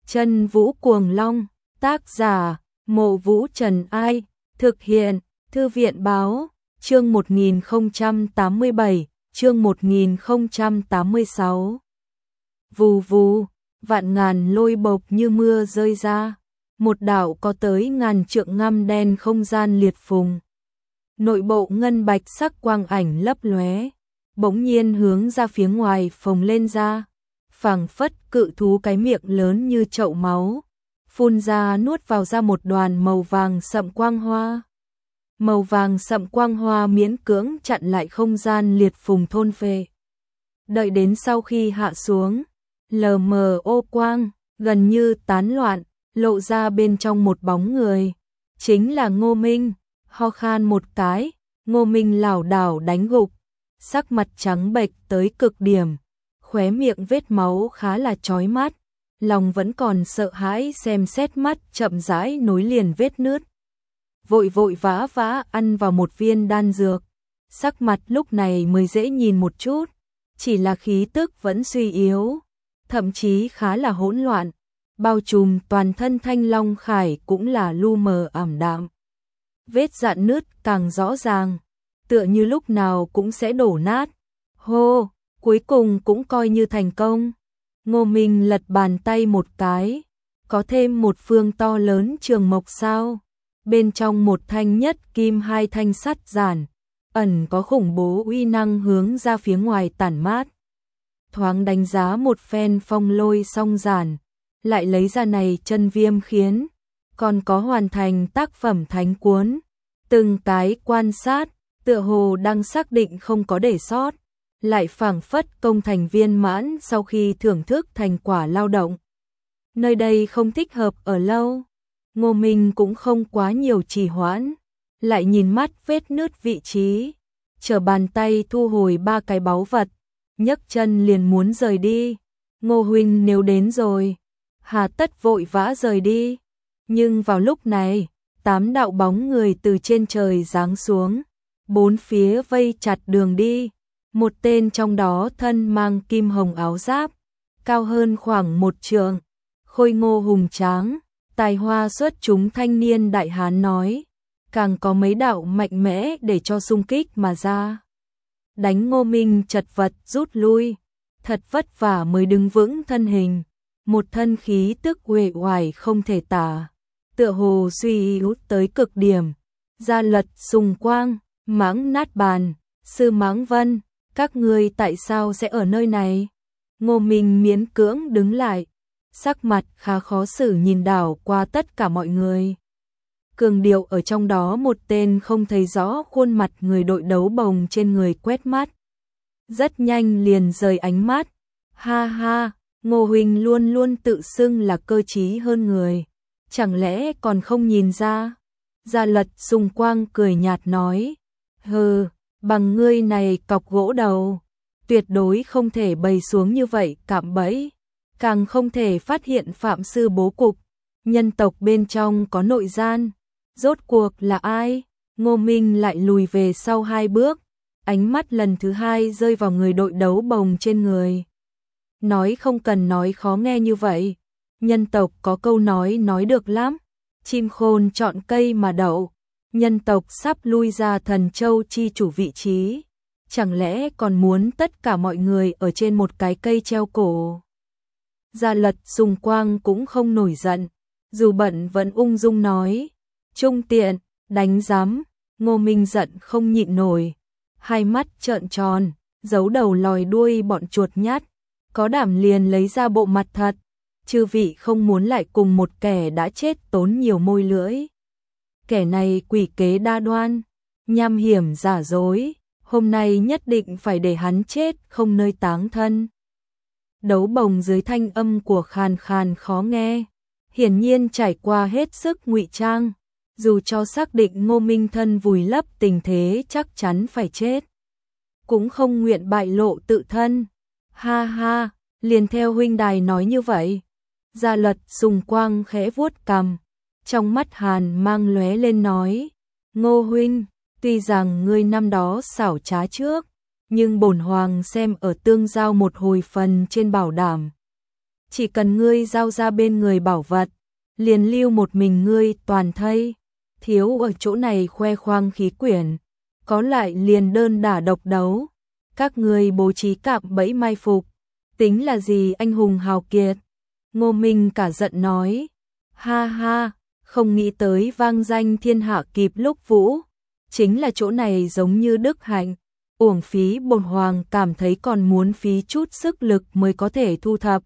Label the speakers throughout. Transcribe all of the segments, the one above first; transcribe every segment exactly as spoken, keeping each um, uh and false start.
Speaker 1: Chân Vũ Cuồng Long, tác giả, Mộ Vũ Trần Ai, thực hiện, Thư viện Báo, chương một nghìn không trăm tám mươi bảy, chương một nghìn không trăm tám mươi sáu. Vù vù, vạn ngàn lôi bộc như mưa rơi ra, một đạo có tới ngàn trượng ngăm đen không gian liệt phùng. Nội bộ ngân bạch sắc quang ảnh lấp lóe, bỗng nhiên hướng ra phía ngoài phồng lên ra, phảng phất cự thú cái miệng lớn như chậu máu, phun ra nuốt vào ra một đoàn màu vàng sậm quang hoa. Màu vàng sậm quang hoa miễn cưỡng chặn lại không gian liệt phùng thôn phệ. Đợi đến sau khi hạ xuống, lờ mờ ô quang, gần như tán loạn, lộ ra bên trong một bóng người. Chính là Ngô Minh, ho khan một cái, Ngô Minh lảo đảo đánh gục, sắc mặt trắng bệch tới cực điểm, khóe miệng vết máu khá là chói mắt, lòng vẫn còn sợ hãi xem xét mắt chậm rãi nối liền vết nứt. Vội vội vã vã ăn vào một viên đan dược, sắc mặt lúc này mới dễ nhìn một chút, chỉ là khí tức vẫn suy yếu, thậm chí khá là hỗn loạn, bao trùm toàn thân Thanh Long Khải cũng là lu mờ ảm đạm. Vết rạn nứt càng rõ ràng, tựa như lúc nào cũng sẽ đổ nát. Hô, cuối cùng cũng coi như thành công. Ngô Minh lật bàn tay một cái, có thêm một phương to lớn trường mộc sao. Bên trong một thanh nhất kim hai thanh sắt giản, ẩn có khủng bố uy năng hướng ra phía ngoài tản mát. Thoáng đánh giá một phen phong lôi song giản, lại lấy ra này chân viêm khiến, còn có hoàn thành tác phẩm thánh cuốn. Từng cái quan sát, tựa hồ đang xác định không có để sót, lại phảng phất công thành viên mãn sau khi thưởng thức thành quả lao động. Nơi đây không thích hợp ở lâu. Ngô Minh cũng không quá nhiều trì hoãn, lại nhìn mắt vết nứt vị trí, trở bàn tay thu hồi ba cái báu vật, nhấc chân liền muốn rời đi. Ngô huynh nếu đến rồi, hà tất vội vã rời đi. Nhưng vào lúc này, tám đạo bóng người từ trên trời giáng xuống, bốn phía vây chặt đường đi. Một tên trong đó thân mang kim hồng áo giáp, cao hơn khoảng một trượng, khôi ngô hùng tráng, tài hoa xuất chúng thanh niên đại hán nói, càng có mấy đạo mạnh mẽ để cho xung kích mà ra. Đánh Ngô Minh chật vật rút lui, thật vất vả mới đứng vững thân hình, một thân khí tức uể oải không thể tả, tựa hồ suy yếu tới cực điểm. Gia Luật, Sùng Quang, Mãng Nát Bàn, Sư Mãng Vân, các ngươi tại sao sẽ ở nơi này? Ngô Minh miễn cưỡng đứng lại, sắc mặt khá khó xử nhìn đảo qua tất cả mọi người. Cường điệu ở trong đó một tên không thấy rõ khuôn mặt người đội đấu bồng trên người quét mắt. Rất nhanh liền rời ánh mắt. Ha ha, Ngô huynh luôn luôn tự xưng là cơ trí hơn người. Chẳng lẽ còn không nhìn ra? Gia Luật, Sùng Quang cười nhạt nói. Hừ, bằng ngươi này cọc gỗ đầu, tuyệt đối không thể bày xuống như vậy cạm bẫy, càng không thể phát hiện phạm sư bố cục, nhân tộc bên trong có nội gian. Rốt cuộc là ai? Ngô Minh lại lùi về sau hai bước, ánh mắt lần thứ hai rơi vào người đội đấu bồng trên người. Nói không cần nói khó nghe như vậy, nhân tộc có câu nói nói được lắm, chim khôn chọn cây mà đậu. Nhân tộc sắp lui ra Thần Châu chi chủ vị trí, chẳng lẽ còn muốn tất cả mọi người ở trên một cái cây treo cổ? Gia Luật, Sùng Quang cũng không nổi giận, dù bận vẫn ung dung nói, trung tiện, đánh giám. Ngô Minh giận không nhịn nổi, hai mắt trợn tròn, giấu đầu lòi đuôi bọn chuột nhát, có đảm liền lấy ra bộ mặt thật, chư vị không muốn lại cùng một kẻ đã chết tốn nhiều môi lưỡi. Kẻ này quỷ kế đa đoan, nham hiểm giả dối, hôm nay nhất định phải để hắn chết không nơi táng thân. Đấu bồng dưới thanh âm của khàn khàn khó nghe, hiển nhiên trải qua hết sức ngụy trang, dù cho xác định Ngô Minh thân vùi lấp tình thế chắc chắn phải chết, cũng không nguyện bại lộ tự thân. Ha ha, liền theo huynh đài nói như vậy. Gia Luật, Sùng Quang khẽ vuốt cằm, trong mắt hàn mang lóe lên nói, Ngô huynh, tuy rằng ngươi năm đó xảo trá trước, nhưng bổn hoàng xem ở tương giao một hồi phần trên bảo đảm. chỉ cần ngươi giao ra bên người bảo vật, liền lưu một mình ngươi toàn thây, thiếu ở chỗ này khoe khoang khí quyển, có lại liền đơn đả độc đấu, các ngươi bố trí cạm bẫy mai phục, tính là gì anh hùng hào kiệt. Ngô Minh cả giận nói, ha ha, không nghĩ tới vang danh thiên hạ kịp lúc vũ, chính là chỗ này giống như đức hạnh, uổng phí bổn hoàng cảm thấy còn muốn phí chút sức lực mới có thể thu thập.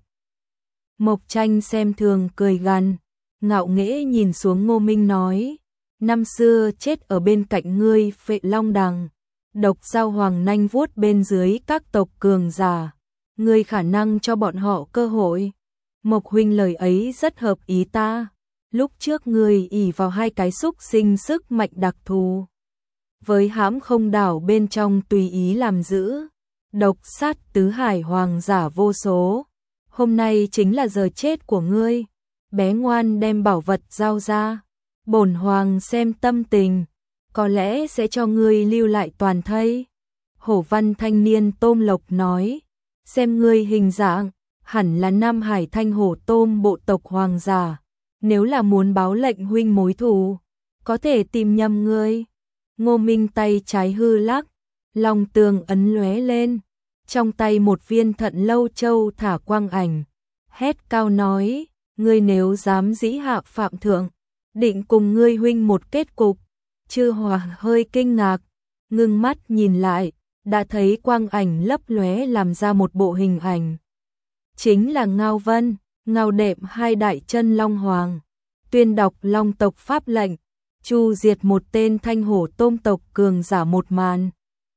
Speaker 1: Mộc Tranh xem thường cười gằn, ngạo nghễ nhìn xuống Ngô Minh nói, năm xưa chết ở bên cạnh ngươi Phệ Long Đằng, độc giao hoàng nanh vuốt bên dưới các tộc cường giả, ngươi khả năng cho bọn họ cơ hội. Mộc huynh lời ấy rất hợp ý ta, lúc trước ngươi ỷ vào hai cái xúc sinh sức mạnh đặc thù, với hãm không đảo bên trong tùy ý làm giữ, độc sát tứ hải hoàng giả vô số, hôm nay chính là giờ chết của ngươi, bé ngoan đem bảo vật giao ra, bổn hoàng xem tâm tình, có lẽ sẽ cho ngươi lưu lại toàn thây. Hổ văn thanh niên Tôm Lộc nói, xem ngươi hình dạng, hẳn là Nam Hải Thanh Hổ Tôm bộ tộc hoàng giả, nếu là muốn báo lệnh huynh mối thù, có thể tìm nhầm ngươi. Ngô Minh tay trái hư lắc, lòng tường ấn lóe lên, trong tay một viên thận lâu châu thả quang ảnh, hét cao nói, ngươi nếu dám dĩ hạ phạm thượng, định cùng ngươi huynh một kết cục. Chư Hoàng hơi kinh ngạc, ngưng mắt nhìn lại, đã thấy quang ảnh lấp lóe làm ra một bộ hình ảnh. Chính là Ngao Vân, Ngao Đệm hai đại chân Long Hoàng, tuyên đọc Long tộc pháp lệnh, chu diệt một tên Thanh Hổ Tôm tộc cường giả một màn.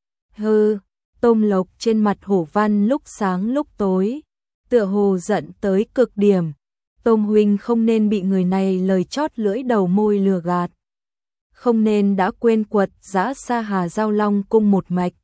Speaker 1: Hừ, Tôm Lộc trên mặt Hổ Văn lúc sáng lúc tối, tựa hồ giận tới cực điểm. Tôm huynh không nên bị người này lời chót lưỡi đầu môi lừa gạt, không nên đã quên quật giã Sa Hà Giao Long cung một mạch.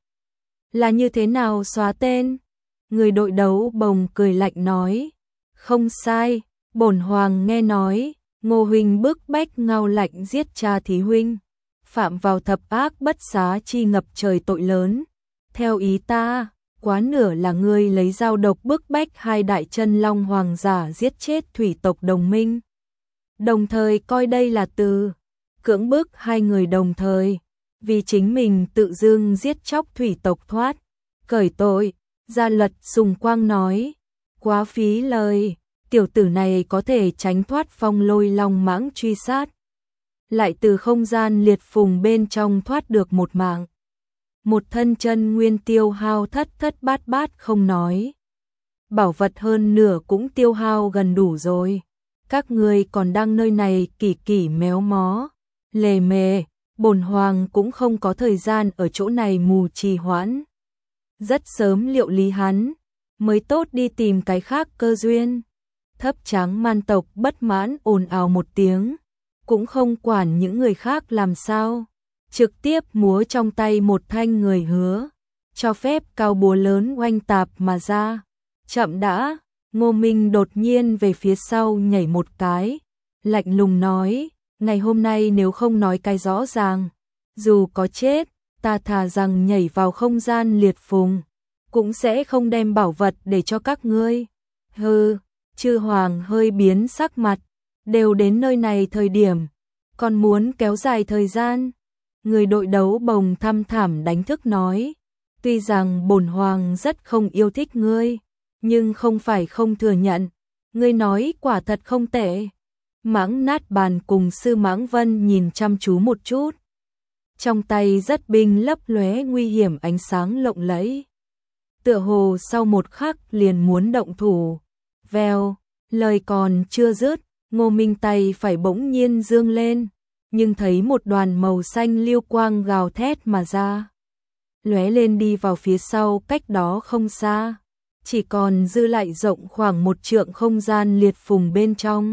Speaker 1: Là như thế nào xóa tên? Người đội đấu bồng cười lạnh nói, không sai, bổn hoàng nghe nói, Ngô huynh bức bách Ngao Lạnh giết cha thí huynh, phạm vào thập ác bất xá chi ngập trời tội lớn. Theo ý ta, quá nửa là ngươi lấy dao độc bức bách hai đại chân Long hoàng giả giết chết thủy tộc đồng minh. Đồng thời coi đây là từ cưỡng bức hai người đồng thời, vì chính mình tự dưng giết chóc thủy tộc thoát, cởi tội. Gia Luật Sùng Quang nói, quá phí lời, tiểu tử này có thể tránh thoát phong lôi long mãng truy sát, lại từ không gian liệt phùng bên trong thoát được một mạng. Một thân chân nguyên tiêu hao thất thất bát bát không nói, bảo vật hơn nửa cũng tiêu hao gần đủ rồi, các ngươi còn đang nơi này kỳ kỳ méo mó, lề mề, bổn hoàng cũng không có thời gian ở chỗ này mù trì hoãn. Rất sớm liệu lý hắn, mới tốt đi tìm cái khác cơ duyên. Thấp Tráng Man tộc bất mãn ồn ào một tiếng, cũng không quản những người khác làm sao, trực tiếp múa trong tay một thanh người hứa, cho phép cao búa lớn oanh tạp mà ra. Chậm đã, Ngô Minh đột nhiên về phía sau nhảy một cái, lạnh lùng nói, ngày hôm nay nếu không nói cái rõ ràng, dù có chết, ta thà rằng nhảy vào không gian liệt phùng, cũng sẽ không đem bảo vật để cho các ngươi. Hừ, Chư Hoàng hơi biến sắc mặt, đều đến nơi này thời điểm, còn muốn kéo dài thời gian. Người đội đấu bồng thăm thảm đánh thức nói, tuy rằng bổn hoàng rất không yêu thích ngươi, nhưng không phải không thừa nhận, ngươi nói quả thật không tệ. Mãng Nát Bàn cùng Sư Mãng Vân nhìn chăm chú một chút, trong tay rất binh lấp lóe nguy hiểm ánh sáng lộng lẫy, tựa hồ sau một khắc liền muốn động thủ. Vèo, lời còn chưa dứt, Ngô Minh tay phải bỗng nhiên dương lên, nhưng thấy một đoàn màu xanh liêu quang gào thét mà ra, lóe lên đi vào phía sau cách đó không xa, chỉ còn dư lại rộng khoảng một trượng không gian liệt phùng bên trong.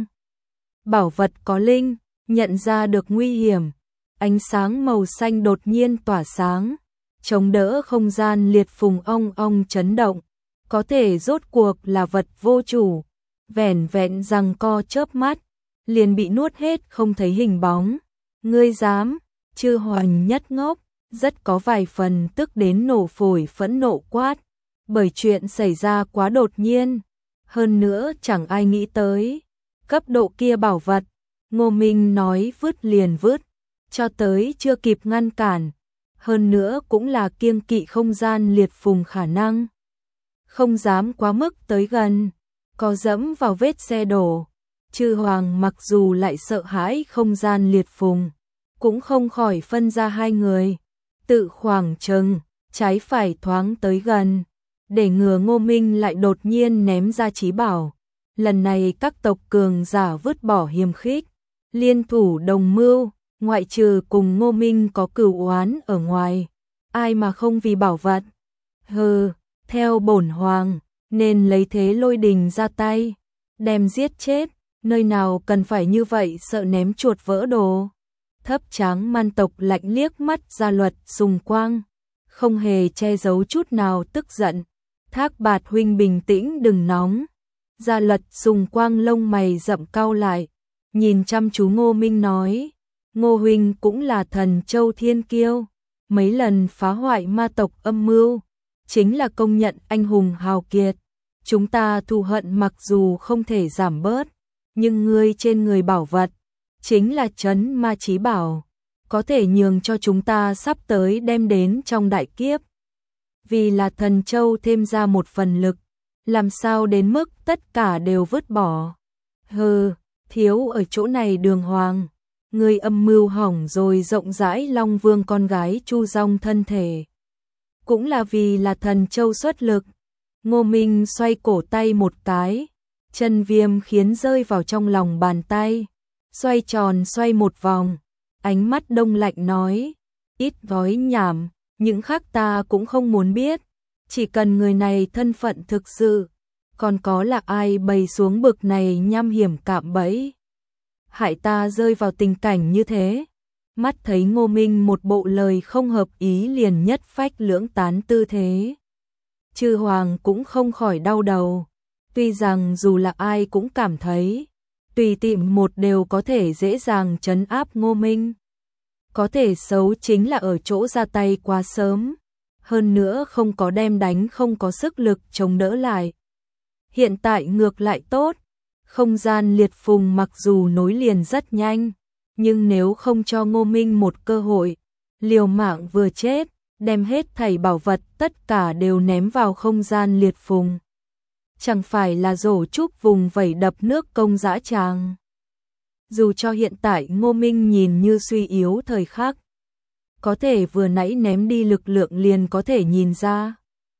Speaker 1: Bảo vật có linh, nhận ra được nguy hiểm, ánh sáng màu xanh đột nhiên tỏa sáng, chống đỡ không gian liệt phùng ong ong chấn động, có thể rốt cuộc là vật vô chủ, vẻn vẹn rằng co chớp mắt, liền bị nuốt hết không thấy hình bóng. Ngươi dám? Chư Hoàng nhất ngốc, rất có vài phần tức đến nổ phổi phẫn nộ quát, bởi chuyện xảy ra quá đột nhiên, Hơn nữa chẳng ai nghĩ tới cấp độ kia bảo vật. Ngô Minh nói vứt liền vứt, cho tới chưa kịp ngăn cản. Hơn nữa cũng là kiêng kỵ không gian liệt phùng khả năng. Không dám quá mức tới gần, có dẫm vào vết xe đổ. Chư Hoàng mặc dù lại sợ hãi không gian liệt phùng, cũng không khỏi phân ra hai người. Tự khoảng chừng, trái phải thoáng tới gần, để ngừa Ngô Minh lại đột nhiên ném ra chí bảo. Lần này các tộc cường giả vứt bỏ hiềm khích, liên thủ đồng mưu, ngoại trừ cùng Ngô Minh có cửu oán ở ngoài, ai mà không vì bảo vật. Hừ, theo bổn hoàng, nên lấy thế lôi đình ra tay, đem giết chết, nơi nào cần phải như vậy sợ ném chuột vỡ đồ. Thấp Tráng Man tộc lạnh liếc mắt Gia Luật Sùng Quang, không hề che giấu chút nào tức giận. Thác Bạt huynh bình tĩnh đừng nóng. Gia Luật Sùng Quang lông mày rậm cau lại, nhìn chăm chú Ngô Minh nói, Ngô huynh cũng là thần châu thiên kiêu, mấy lần phá hoại ma tộc âm mưu, chính là công nhận anh hùng hào kiệt. Chúng ta thù hận mặc dù không thể giảm bớt, nhưng ngươi trên người bảo vật, chính là trấn ma chí bảo, có thể nhường cho chúng ta sắp tới đem đến trong đại kiếp. Vì là thần châu thêm ra một phần lực, làm sao đến mức tất cả đều vứt bỏ. Hừ, thiếu ở chỗ này đường hoàng, ngươi âm mưu hỏng rồi rộng rãi Long Vương con gái Chu Dong thân thể. Cũng là vì là thần châu xuất lực. Ngô Minh xoay cổ tay một cái, chân viêm khiến rơi vào trong lòng bàn tay, xoay tròn xoay một vòng, ánh mắt đông lạnh nói, ít gói nhảm, những khác ta cũng không muốn biết, chỉ cần người này thân phận thực sự, còn có là ai bày xuống bực này nham hiểm cạm bẫy, hại ta rơi vào tình cảnh như thế. Mắt thấy Ngô Minh một bộ lời không hợp ý liền nhất phách lưỡng tán tư thế, Chư Hoàng cũng không khỏi đau đầu. Tuy rằng dù là ai cũng cảm thấy tùy tiện một đều có thể dễ dàng trấn áp Ngô Minh, có thể xấu chính là ở chỗ ra tay quá sớm, hơn nữa không có đem đánh không có sức lực chống đỡ lại. Hiện tại ngược lại tốt, không gian liệt phùng mặc dù nối liền rất nhanh, nhưng nếu không cho Ngô Minh một cơ hội, liều mạng vừa chết, đem hết thảy bảo vật tất cả đều ném vào không gian liệt phùng, chẳng phải là rổ trúc vùng vẩy đập nước công dã tràng. Dù cho hiện tại Ngô Minh nhìn như suy yếu thời khắc, có thể vừa nãy ném đi lực lượng liền có thể nhìn ra,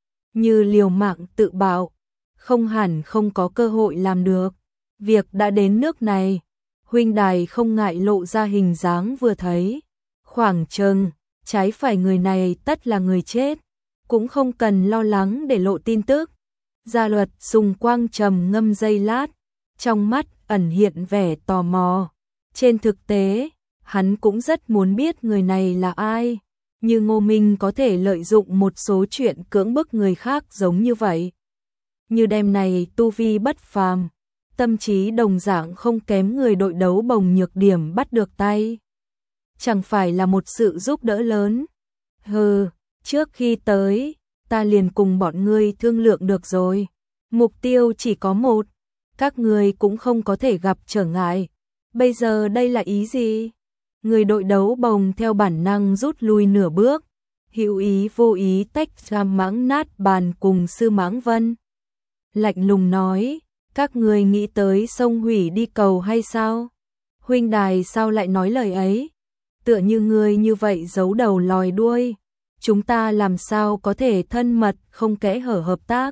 Speaker 1: như liều mạng tự bạo, không hẳn không có cơ hội làm được. Việc đã đến nước này, huynh đài không ngại lộ ra hình dáng vừa thấy, khoảng chừng trái phải người này tất là người chết, cũng không cần lo lắng để lộ tin tức. Gia Luật Sùng Quang trầm ngâm giây lát, trong mắt ẩn hiện vẻ tò mò. Trên thực tế, hắn cũng rất muốn biết người này là ai, như Ngô Minh có thể lợi dụng một số chuyện cưỡng bức người khác giống như vậy. Như đêm này tu vi bất phàm, tâm trí đồng dạng không kém người đội đấu bồng nhược điểm bắt được tay, chẳng phải là một sự giúp đỡ lớn. Hừ, trước khi tới, ta liền cùng bọn ngươi thương lượng được rồi. Mục tiêu chỉ có một, các ngươi cũng không có thể gặp trở ngại. Bây giờ đây là ý gì? Người đội đấu bồng theo bản năng rút lui nửa bước, hữu ý vô ý tách ra Mãng Nát Bàn cùng Sư Mãng Vân. Lạnh lùng nói, các ngươi nghĩ tới sông hủy đi cầu hay sao? Huynh đài sao lại nói lời ấy? Tựa như ngươi như vậy giấu đầu lòi đuôi, chúng ta làm sao có thể thân mật không kẽ hở hợp tác?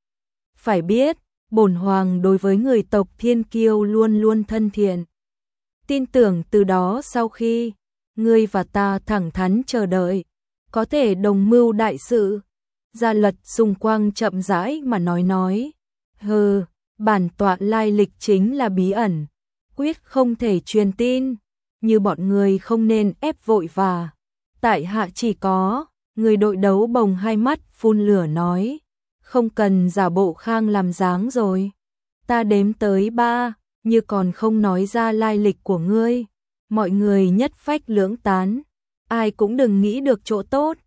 Speaker 1: Phải biết, bổn hoàng đối với người tộc Thiên Kiêu luôn luôn thân thiện. Tin tưởng từ đó sau khi ngươi và ta thẳng thắn chờ đợi, có thể đồng mưu đại sự. Gia Luật Sùng Quang chậm rãi mà nói nói, hừ, bản tọa lai lịch chính là bí ẩn, quyết không thể truyền tin, như bọn người không nên ép vội và. Tại hạ chỉ có, người đội đấu bồng hai mắt phun lửa nói, không cần giả bộ khang làm dáng rồi. Ta đếm tới ba, như còn không nói ra lai lịch của ngươi, mọi người nhất phách lưỡng tán, ai cũng đừng nghĩ được chỗ tốt.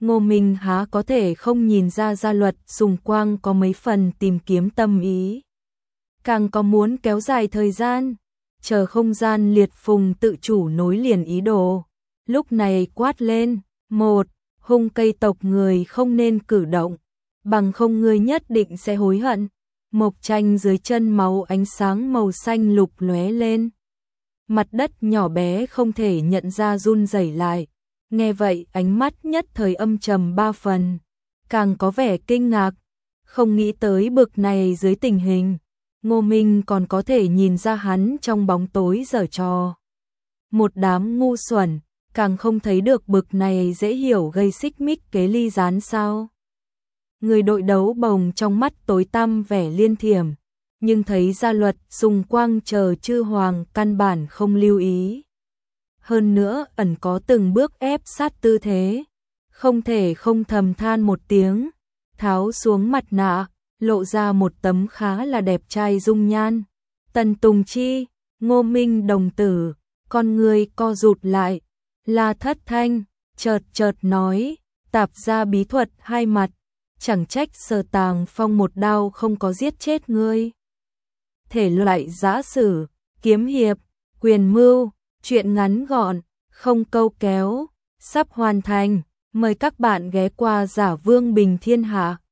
Speaker 1: Ngô Minh há có thể không nhìn ra Gia Luật Sùng Quang có mấy phần tìm kiếm tâm ý. Càng có muốn kéo dài thời gian, chờ không gian liệt phùng tự chủ nối liền ý đồ. Lúc này quát lên, một, hung cây tộc người không nên cử động, bằng không ngươi nhất định sẽ hối hận. Mộc tranh dưới chân máu ánh sáng màu xanh lục lóe lên. Mặt đất nhỏ bé không thể nhận ra run rẩy lại. Nghe vậy ánh mắt nhất thời âm trầm ba phần, càng có vẻ kinh ngạc, không nghĩ tới bực này dưới tình hình, Ngô Minh còn có thể nhìn ra hắn trong bóng tối giở trò. Một đám ngu xuẩn, càng không thấy được bực này dễ hiểu gây xích mích kế ly gián sao. Người đội đấu bồng trong mắt tối tăm vẻ liên thiểm, nhưng thấy Gia Luật Sùng Quang chờ chư hoàng căn bản không lưu ý. Hơn nữa ẩn có từng bước ép sát tư thế, không thể không thầm than một tiếng, tháo xuống mặt nạ, lộ ra một tấm khá là đẹp trai dung nhan. Tần Tùng Chi, Ngô Minh đồng tử, con người co rụt lại, La Thất Thanh, chợt chợt nói, tạp gia bí thuật hai mặt, chẳng trách Sở Tàng Phong một đao không có giết chết ngươi. Thể loại giã sử, kiếm hiệp, quyền mưu, chuyện ngắn gọn, không câu kéo, sắp hoàn thành, mời các bạn ghé qua Giả Vương Bình Thiên Hạ.